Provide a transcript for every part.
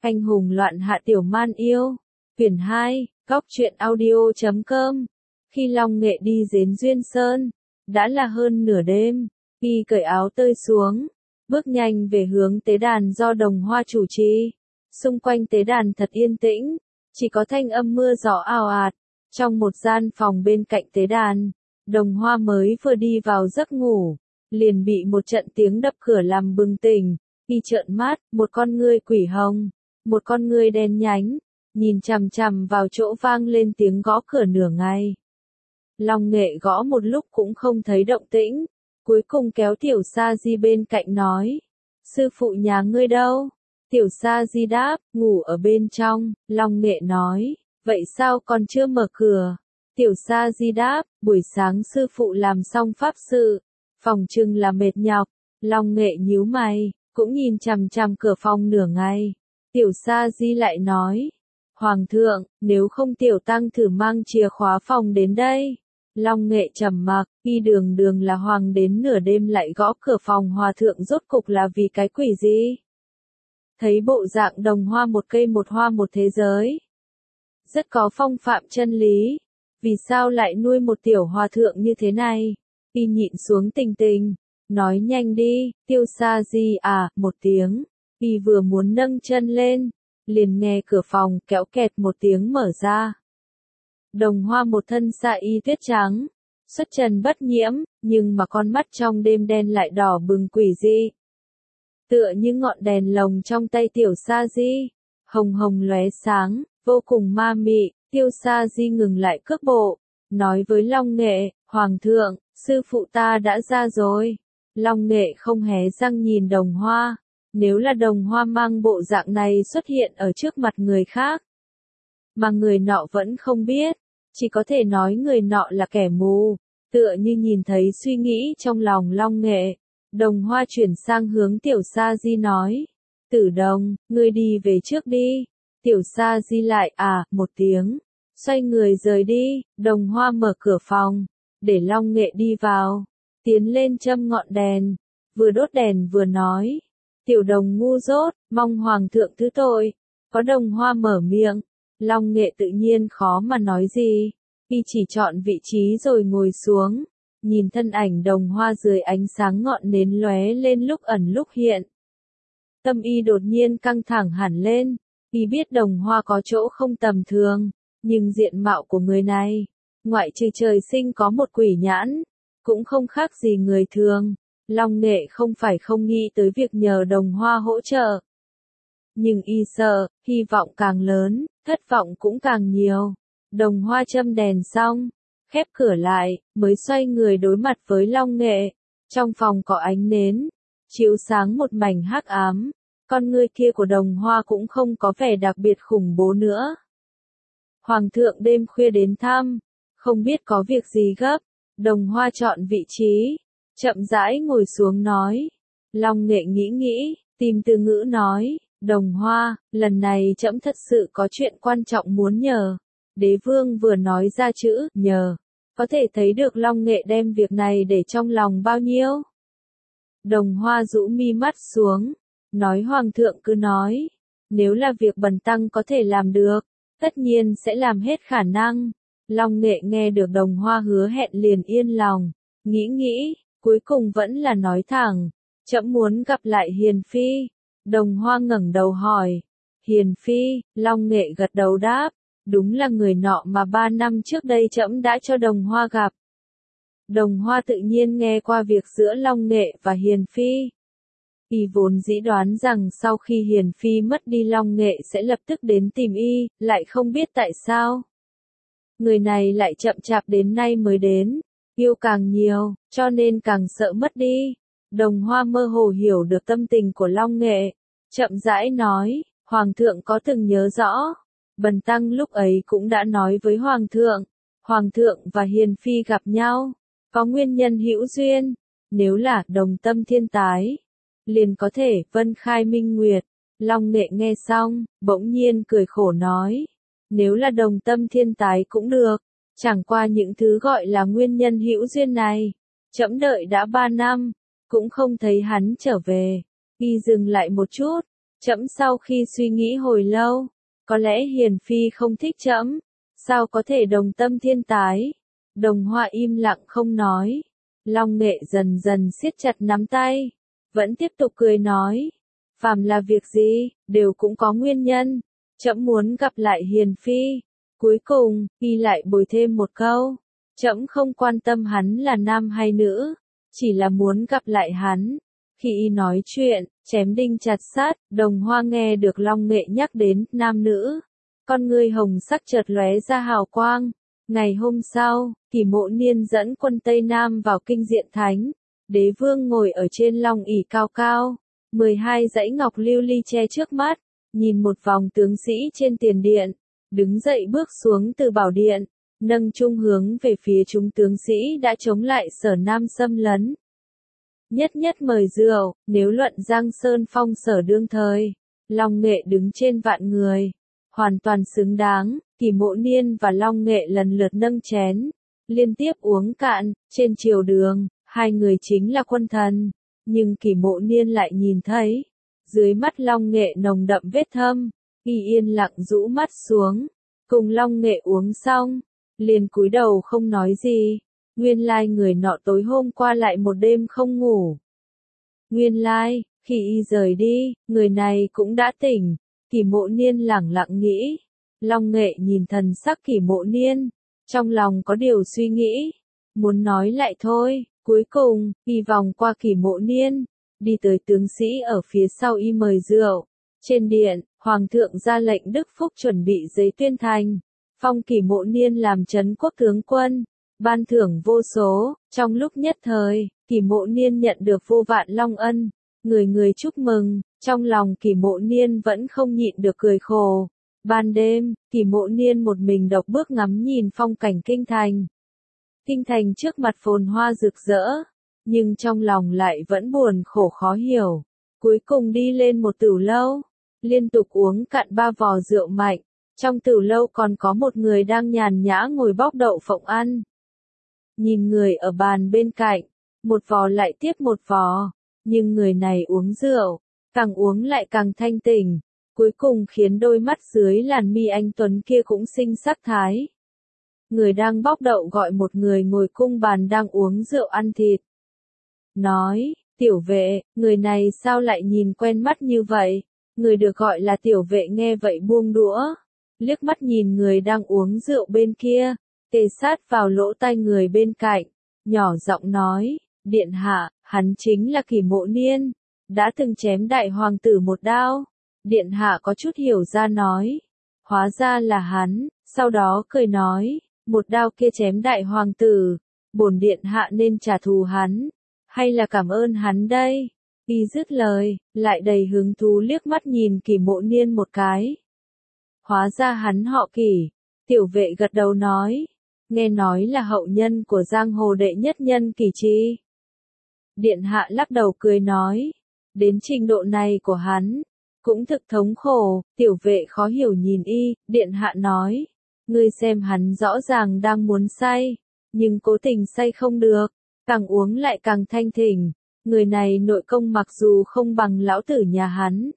Anh hùng loạn hạ tiểu man yêu. Quyển 2, Góc truyện audio.com. Khi Long Nghệ đi đến Duyên Sơn, đã là hơn nửa đêm, y cởi áo tơi xuống, bước nhanh về hướng tế đàn do Đồng Hoa chủ trì. Xung quanh tế đàn thật yên tĩnh, chỉ có thanh âm mưa gió ào ạt. Trong một gian phòng bên cạnh tế đàn, Đồng Hoa mới vừa đi vào giấc ngủ, liền bị một trận tiếng đập cửa làm bừng tỉnh. Y trợn mắt, một con ngươi quỷ hồng, một con ngươi đen nhánh, nhìn chằm chằm vào chỗ vang lên tiếng gõ cửa nửa ngày. Long Nghệ gõ một lúc cũng không thấy động tĩnh, cuối cùng kéo Tiểu Sa Di bên cạnh nói, sư phụ nhà ngươi đâu? Tiểu Sa Di đáp, ngủ ở bên trong. Long Nghệ nói, vậy sao còn chưa mở cửa? Tiểu Sa Di đáp, buổi sáng sư phụ làm xong pháp sự, phòng trưng là mệt nhọc. Long Nghệ nhíu mày, cũng nhìn chằm chằm cửa phòng nửa ngày. Tiểu Sa Di lại nói, Hoàng thượng, nếu không tiểu tăng thử mang chìa khóa phòng đến đây. Long Nghệ trầm mặc, y đường đường là hoàng đến nửa đêm lại gõ cửa phòng hòa thượng rốt cục là vì cái quỷ gì? Thấy bộ dạng Đồng Hoa một cây một hoa một thế giới, rất có phong phạm chân lý, vì sao lại nuôi một tiểu hòa thượng như thế này? Y nhịn xuống tình tình, nói nhanh đi. Tiêu Sa Di à, một tiếng. Y vừa muốn nâng chân lên, liền nghe cửa phòng kéo kẹt một tiếng mở ra. Đồng Hoa một thân sa y tuyết trắng, xuất trần bất nhiễm, nhưng mà con mắt trong đêm đen lại đỏ bừng quỷ dị. Tựa như ngọn đèn lồng trong tay Tiểu Sa Di, hồng hồng lóe sáng, vô cùng ma mị. Tiêu Sa Di ngừng lại cước bộ, nói với Long Nghệ, Hoàng thượng, sư phụ ta đã ra rồi. Long Nghệ không hé răng nhìn Đồng Hoa. Nếu là Đồng Hoa mang bộ dạng này xuất hiện ở trước mặt người khác, mà người nọ vẫn không biết, chỉ có thể nói người nọ là kẻ mù. Tựa như nhìn thấy suy nghĩ trong lòng Long Nghệ, Đồng Hoa chuyển sang hướng Tiểu Sa Di nói, Tử Đồng, ngươi đi về trước đi. Tiểu Sa Di lại một tiếng, xoay người rời đi. Đồng Hoa mở cửa phòng, để Long Nghệ đi vào, tiến lên châm ngọn đèn, vừa đốt đèn vừa nói, Tiểu Đồng ngu dốt, mong Hoàng thượng thứ tội. Có Đồng Hoa mở miệng, Long Nghệ tự nhiên khó mà nói gì, y chỉ chọn vị trí rồi ngồi xuống, nhìn thân ảnh Đồng Hoa dưới ánh sáng ngọn nến lóe lên lúc ẩn lúc hiện. Tâm y đột nhiên căng thẳng hẳn lên, y biết Đồng Hoa có chỗ không tầm thường, nhưng diện mạo của người này, ngoại trừ trời sinh có một quỷ nhãn, cũng không khác gì người thường. Long Nghệ không phải không nghĩ tới việc nhờ Đồng Hoa hỗ trợ, nhưng y sợ, hy vọng càng lớn, thất vọng cũng càng nhiều. Đồng Hoa châm đèn xong, khép cửa lại, mới xoay người đối mặt với Long Nghệ. Trong phòng có ánh nến, chiếu sáng một mảnh hắc ám, con ngươi kia của Đồng Hoa cũng không có vẻ đặc biệt khủng bố nữa. Hoàng thượng đêm khuya đến thăm, không biết có việc gì gấp. Đồng Hoa chọn vị trí, chậm rãi ngồi xuống nói. Long Nghệ nghĩ nghĩ, tìm từ ngữ nói, Đồng Hoa, lần này trẫm thật sự có chuyện quan trọng muốn nhờ. Đế vương vừa nói ra chữ nhờ, có thể thấy được Long Nghệ đem việc này để trong lòng bao nhiêu. Đồng Hoa rũ mi mắt xuống, nói Hoàng thượng cứ nói, nếu là việc bần tăng có thể làm được, tất nhiên sẽ làm hết khả năng. Long Nghệ nghe được Đồng Hoa hứa hẹn liền yên lòng, nghĩ nghĩ, cuối cùng vẫn là nói thẳng, trẫm muốn gặp lại Hiền Phi. Đồng Hoa ngẩng đầu hỏi, Hiền Phi? Long Nghệ gật đầu đáp, đúng là người nọ mà 3 năm trước đây trẫm đã cho Đồng Hoa gặp. Đồng Hoa tự nhiên nghe qua việc giữa Long Nghệ và Hiền Phi. Y vốn dĩ đoán rằng sau khi Hiền Phi mất đi Long Nghệ sẽ lập tức đến tìm y, lại không biết tại sao người này lại chậm chạp đến nay mới đến, yêu càng nhiều, cho nên càng sợ mất đi. Đồng Hoa mơ hồ hiểu được tâm tình của Long Nghệ, chậm rãi nói, Hoàng thượng có từng nhớ rõ, bần tăng lúc ấy cũng đã nói với Hoàng thượng và Hiền Phi gặp nhau, có nguyên nhân hữu duyên, nếu là đồng tâm thiên tái, liền có thể vân khai minh nguyệt. Long Nghệ nghe xong, bỗng nhiên cười khổ nói, nếu là đồng tâm thiên tái cũng được, chẳng qua những thứ gọi là nguyên nhân hữu duyên này, trẫm đợi đã 3 năm, cũng không thấy hắn trở về. Y dừng lại một chút, Trẫm sau khi suy nghĩ hồi lâu, có lẽ hiền phi không thích trẫm, sao có thể đồng tâm thiên tái. Đồng Hoa im lặng không nói. Long Nghệ dần dần siết chặt nắm tay, vẫn tiếp tục cười nói, phàm là việc gì, đều cũng có nguyên nhân, trẫm muốn gặp lại hiền phi. Cuối cùng, y lại bồi thêm một câu, trẫm không quan tâm hắn là nam hay nữ, chỉ là muốn gặp lại hắn. Khi y nói chuyện, chém đinh chặt sát, Đồng Hoa nghe được Long Nghệ nhắc đến nam nữ, con ngươi hồng sắc chợt lóe ra hào quang. Ngày hôm sau, Kỷ Mộ Niên dẫn quân Tây Nam vào kinh diện thánh, đế vương ngồi ở trên long ỷ cao cao, 12 dãy ngọc lưu ly che trước mắt, nhìn một vòng tướng sĩ trên tiền điện, đứng dậy bước xuống từ bảo điện, nâng trung hướng về phía chúng tướng sĩ đã chống lại Sở Nam xâm lấn. Nhất nhất mời rượu, nếu luận Giang Sơn phong sở đương thời, Long Nghệ đứng trên vạn người, hoàn toàn xứng đáng. Kỷ Mộ Niên và Long Nghệ lần lượt nâng chén, liên tiếp uống cạn. Trên triều đường, hai người chính là quân thần, nhưng Kỷ Mộ Niên lại nhìn thấy, dưới mắt Long Nghệ nồng đậm vết thâm, y yên lặng rũ mắt xuống, cùng Long Nghệ uống xong, liền cúi đầu không nói gì. Nguyên lai người nọ tối hôm qua lại một đêm không ngủ. Nguyên lai, khi y rời đi, người này cũng đã tỉnh. Kỷ Mộ Niên lẳng lặng nghĩ. Long Nghệ nhìn thần sắc Kỷ Mộ Niên, trong lòng có điều suy nghĩ, muốn nói lại thôi. Cuối cùng, y vòng qua Kỷ Mộ Niên, đi tới tướng sĩ ở phía sau y mời rượu. Trên điện, Hoàng thượng ra lệnh Đức Phúc chuẩn bị giấy tuyên thành, phong Kỷ Mộ Niên làm trấn quốc tướng quân, ban thưởng vô số. Trong lúc nhất thời, Kỷ Mộ Niên nhận được vô vạn long ân, người người chúc mừng, trong lòng Kỷ Mộ Niên vẫn không nhịn được cười khổ. Ban đêm, Kỷ Mộ Niên một mình độc bước ngắm nhìn phong cảnh kinh thành. Kinh thành trước mặt phồn hoa rực rỡ, nhưng trong lòng lại vẫn buồn khổ khó hiểu. Cuối cùng đi lên một tửu lâu, liên tục uống cạn 3 vò rượu mạnh. Trong tửu lâu còn có một người đang nhàn nhã ngồi bóc đậu phộng ăn. Nhìn người ở bàn bên cạnh, một vò lại tiếp một vò, nhưng người này uống rượu, càng uống lại càng thanh tỉnh. Cuối cùng khiến đôi mắt dưới làn mi anh tuấn kia cũng sinh sắc thái. Người đang bóc đậu gọi một người ngồi cung bàn đang uống rượu ăn thịt. Nói, tiểu vệ, người này sao lại nhìn quen mắt như vậy? Người được gọi là tiểu vệ nghe vậy buông đũa, liếc mắt nhìn người đang uống rượu bên kia, kề sát vào lỗ tai người bên cạnh, nhỏ giọng nói, điện hạ, hắn chính là Kỷ Mộ Niên, đã từng chém đại hoàng tử một đao. Điện hạ có chút hiểu ra nói, hóa ra là hắn, sau đó cười nói, một đao kia chém đại hoàng tử, bổn điện hạ nên trả thù hắn, hay là cảm ơn hắn đây? Y dứt lời, lại đầy hứng thú liếc mắt nhìn Kỷ Mộ Niên một cái. Hóa ra hắn họ Kỷ. Tiểu vệ gật đầu nói, nghe nói là hậu nhân của giang hồ đệ nhất nhân Kỷ Chi. Điện hạ lắc đầu cười nói, đến trình độ này của hắn, cũng thực thống khổ. Tiểu vệ khó hiểu nhìn y, điện hạ nói, ngươi xem hắn rõ ràng đang muốn say, nhưng cố tình say không được, càng uống lại càng thanh thỉnh. Người này nội công mặc dù không bằng lão tử nhà hắn,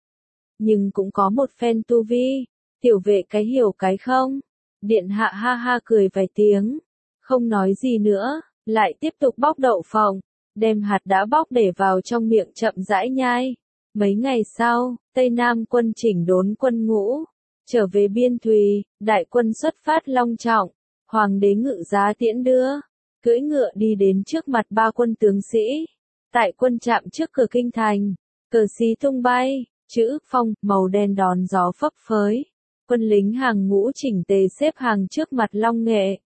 nhưng cũng có một phen tu vi. Tiểu vệ cái hiểu cái không. Điện hạ ha ha cười vài tiếng, không nói gì nữa, lại tiếp tục bóc đậu phộng, đem hạt đã bóc để vào trong miệng chậm rãi nhai. Mấy ngày sau, Tây Nam quân chỉnh đốn quân ngũ, trở về Biên Thùy, đại quân xuất phát long trọng, hoàng đế ngự giá tiễn đưa, cưỡi ngựa đi đến trước mặt 3 quân tướng sĩ. Tại quân trạm trước cửa kinh thành, cờ xí tung bay, chữ phong màu đen đón gió phấp phới. Quân lính hàng ngũ chỉnh tề xếp hàng trước mặt Long Nghệ.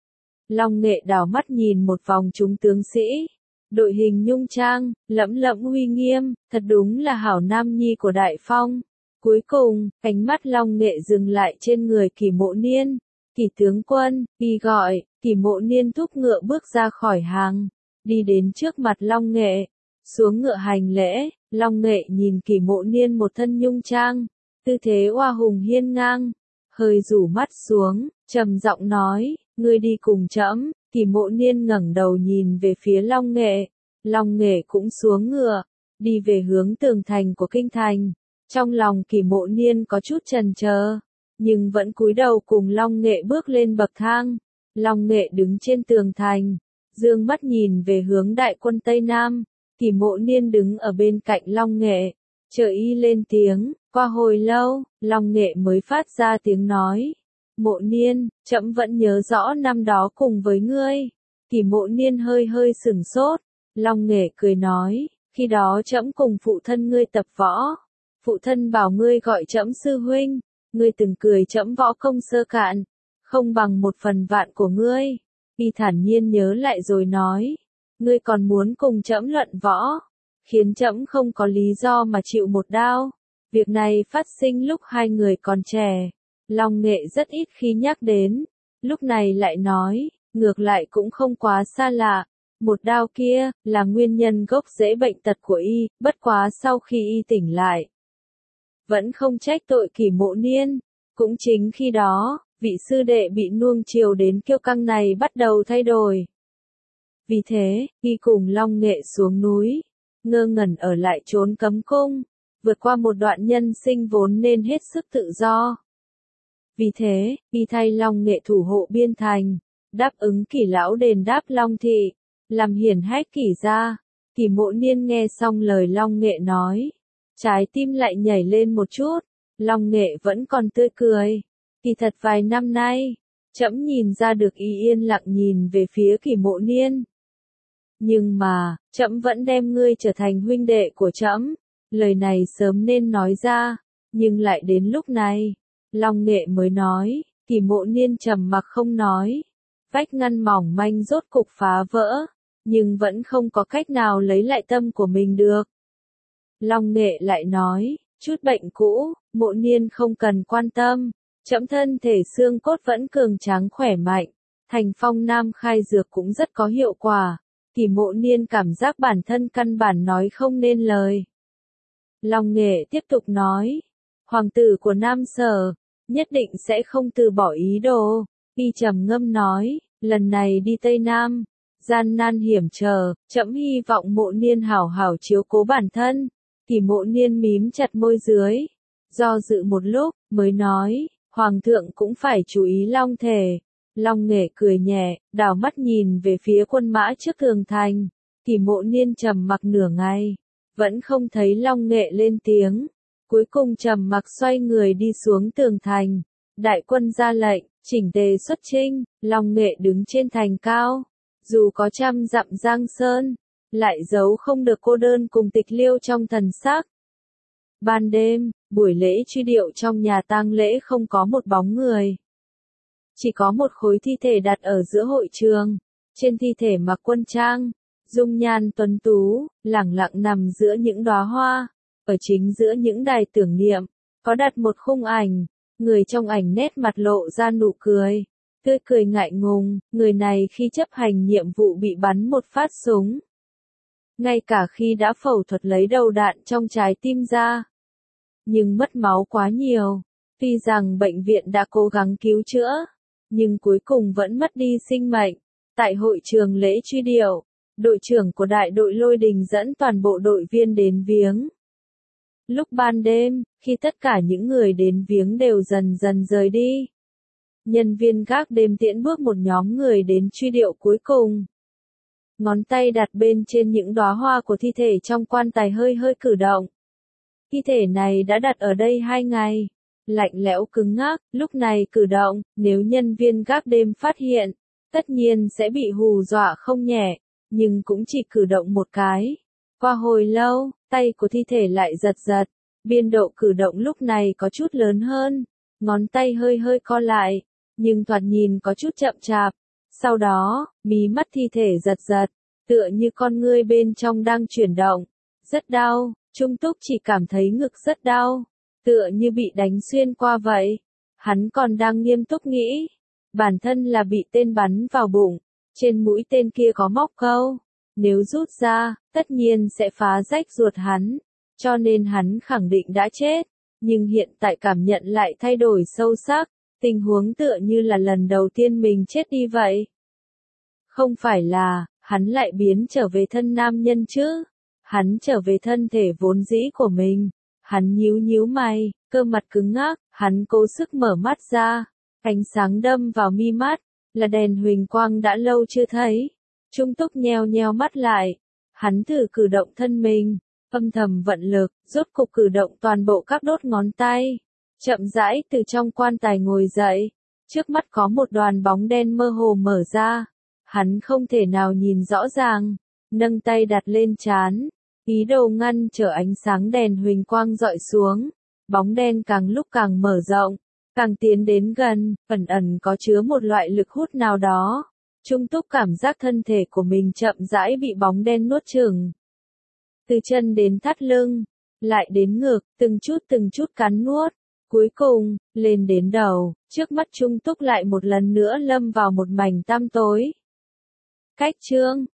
Long Nghệ đảo mắt nhìn một vòng chúng tướng sĩ, đội hình nhung trang, lẫm lẫm uy nghiêm, thật đúng là hảo nam nhi của Đại Phong. Cuối cùng, ánh mắt Long Nghệ dừng lại trên người Kỷ Mộ Niên. Kỷ tướng quân, y gọi. Kỷ Mộ Niên thúc ngựa bước ra khỏi hàng, đi đến trước mặt Long Nghệ, xuống ngựa hành lễ. Long Nghệ nhìn Kỷ Mộ Niên một thân nhung trang, tư thế oa hùng hiên ngang, hơi rủ mắt xuống, trầm giọng nói, ngươi đi cùng trẫm. Kỷ Mộ Niên ngẩng đầu nhìn về phía Long Nghệ, Long Nghệ cũng xuống ngựa, đi về hướng tường thành của kinh thành. Trong lòng Kỷ Mộ Niên có chút chần chờ, nhưng vẫn cúi đầu cùng Long Nghệ bước lên bậc thang. Long Nghệ đứng trên tường thành, dương mắt nhìn về hướng đại quân Tây Nam. Kỷ Mộ Niên đứng ở bên cạnh Long Nghệ, chờ y lên tiếng. Qua hồi lâu, Long Nghệ mới phát ra tiếng nói. Mộ Niên, trẫm vẫn nhớ rõ năm đó cùng với ngươi. Kỷ Mộ Niên hơi hơi sửng sốt. Long Nghệ cười nói, khi đó trẫm cùng phụ thân ngươi tập võ. Phụ thân bảo ngươi gọi trẫm sư huynh. Ngươi từng cười trẫm võ công sơ cạn, không bằng 1/1000 của ngươi. Y thản nhiên nhớ lại rồi nói, ngươi còn muốn cùng trẫm luận võ, khiến trẫm không có lý do mà chịu một đao. Việc này phát sinh lúc hai người còn trẻ. Long Nghệ rất ít khi nhắc đến, lúc này lại nói, ngược lại cũng không quá xa lạ. Một đao kia, là nguyên nhân gốc rễ bệnh tật của y, bất quá sau khi y tỉnh lại, vẫn không trách tội Kỷ Mộ Niên. Cũng chính khi đó, vị sư đệ bị nuông chiều đến kiêu căng này bắt đầu thay đổi. Vì thế, y cùng Long Nghệ xuống núi, ngơ ngẩn ở lại trốn cấm cung, vượt qua một đoạn nhân sinh vốn nên hết sức tự do. Vì thế, y thay Long Nghệ thủ hộ biên thành, đáp ứng Kỷ lão đền đáp Long thị, làm hiển hách Kỷ gia. Kỷ Mộ Niên nghe xong lời Long Nghệ nói, trái tim lại nhảy lên một chút. Long Nghệ vẫn còn tươi cười. Kỳ thật vài năm nay, trẫm nhìn ra được y yên lặng nhìn về phía Kỷ Mộ Niên. Nhưng mà, trẫm vẫn đem ngươi trở thành huynh đệ của trẫm. Lời này sớm nên nói ra, nhưng lại đến lúc này, Long Nghệ mới nói. Kỷ Mộ Niên trầm mặc không nói. Vách ngăn mỏng manh rốt cục phá vỡ, nhưng vẫn không có cách nào lấy lại tâm của mình được. Long Nghệ lại nói, chút bệnh cũ, Mộ Niên không cần quan tâm. Trẫm thân thể xương cốt vẫn cường tráng khỏe mạnh. Thành Phong Nam khai dược cũng rất có hiệu quả. Kỷ Mộ Niên cảm giác bản thân căn bản nói không nên lời. Long Nghệ tiếp tục nói, hoàng tử của Nam Sở, nhất định sẽ không từ bỏ ý đồ. Y trầm ngâm nói, lần này đi Tây Nam, gian nan hiểm trở, trẫm hy vọng Mộ Niên hảo hảo chiếu cố bản thân. Kỷ Mộ Niên mím chặt môi dưới, do dự một lúc, mới nói, hoàng thượng cũng phải chú ý long thể. Long Nghệ cười nhẹ, đảo mắt nhìn về phía quân mã trước tường thành. Kỷ Mộ Niên trầm mặc nửa ngày, vẫn không thấy Long Nghệ lên tiếng. Cuối cùng trầm mặc xoay người đi xuống tường thành. Đại quân ra lệnh, chỉnh tề xuất chinh. Long Nghệ đứng trên thành cao, dù có 100 dặm giang sơn, lại giấu không được cô đơn cùng tịch liêu trong thần sắc. Ban đêm, buổi lễ truy điệu trong nhà tang lễ không có một bóng người. Chỉ có một khối thi thể đặt ở giữa hội trường. Trên thi thể mặc quân trang, dung nhan tuấn tú, lẳng lặng nằm giữa những đóa hoa. Ở chính giữa những đài tưởng niệm, có đặt một khung ảnh. Người trong ảnh nét mặt lộ ra nụ cười, tươi cười ngại ngùng. Người này khi chấp hành nhiệm vụ bị bắn một phát súng. Ngay cả khi đã phẫu thuật lấy đầu đạn trong trái tim ra, nhưng mất máu quá nhiều. Tuy rằng bệnh viện đã cố gắng cứu chữa, nhưng cuối cùng vẫn mất đi sinh mệnh. Tại hội trường lễ truy điệu, đội trưởng của đại đội Lôi Đình dẫn toàn bộ đội viên đến viếng. Lúc ban đêm, khi tất cả những người đến viếng đều dần dần rời đi, nhân viên gác đêm tiễn bước một nhóm người đến truy điệu cuối cùng. Ngón tay đặt bên trên những đóa hoa của thi thể trong quan tài hơi hơi cử động. Thi thể này đã đặt ở đây 2 ngày, lạnh lẽo cứng ngắc, lúc này cử động, nếu nhân viên gác đêm phát hiện, tất nhiên sẽ bị hù dọa không nhẹ, nhưng cũng chỉ cử động một cái. Qua hồi lâu, tay của thi thể lại giật giật, biên độ cử động lúc này có chút lớn hơn, ngón tay hơi hơi co lại, nhưng thoạt nhìn có chút chậm chạp. Sau đó, mí mắt thi thể giật giật, tựa như con ngươi bên trong đang chuyển động. Rất đau, Trung Túc chỉ cảm thấy ngực rất đau, tựa như bị đánh xuyên qua vậy. Hắn còn đang nghiêm túc nghĩ, bản thân là bị tên bắn vào bụng, trên mũi tên kia có móc câu, nếu rút ra, tất nhiên sẽ phá rách ruột hắn, cho nên hắn khẳng định đã chết, nhưng hiện tại cảm nhận lại thay đổi sâu sắc, tình huống tựa như là lần đầu tiên mình chết đi vậy. Không phải là, hắn lại biến trở về thân nam nhân chứ, hắn trở về thân thể vốn dĩ của mình, Hắn nhíu nhíu mày, cơ mặt cứng ngắc, hắn cố sức mở mắt ra. Ánh sáng đâm vào mi mắt, là đèn huỳnh quang đã lâu chưa thấy. Trung Túc nheo nheo mắt lại. Hắn thử cử động thân mình, âm thầm vận lực, rốt cục cử động toàn bộ các đốt ngón tay. Chậm rãi từ trong quan tài ngồi dậy. Trước mắt có một đoàn bóng đen mơ hồ mở ra. Hắn không thể nào nhìn rõ ràng. Nâng tay đặt lên trán. Ý đồ ngăn trở ánh sáng đèn huỳnh quang dọi xuống. Bóng đen càng lúc càng mở rộng. Càng tiến đến gần, ẩn ẩn có chứa một loại lực hút nào đó. Trung Túc cảm giác thân thể của mình chậm rãi bị bóng đen nuốt chửng. Từ chân đến thắt lưng, lại đến ngực, từng chút cắn nuốt. Cuối cùng, lên đến đầu, trước mắt Trung Túc lại một lần nữa lâm vào một mảnh tăm tối. Cách chương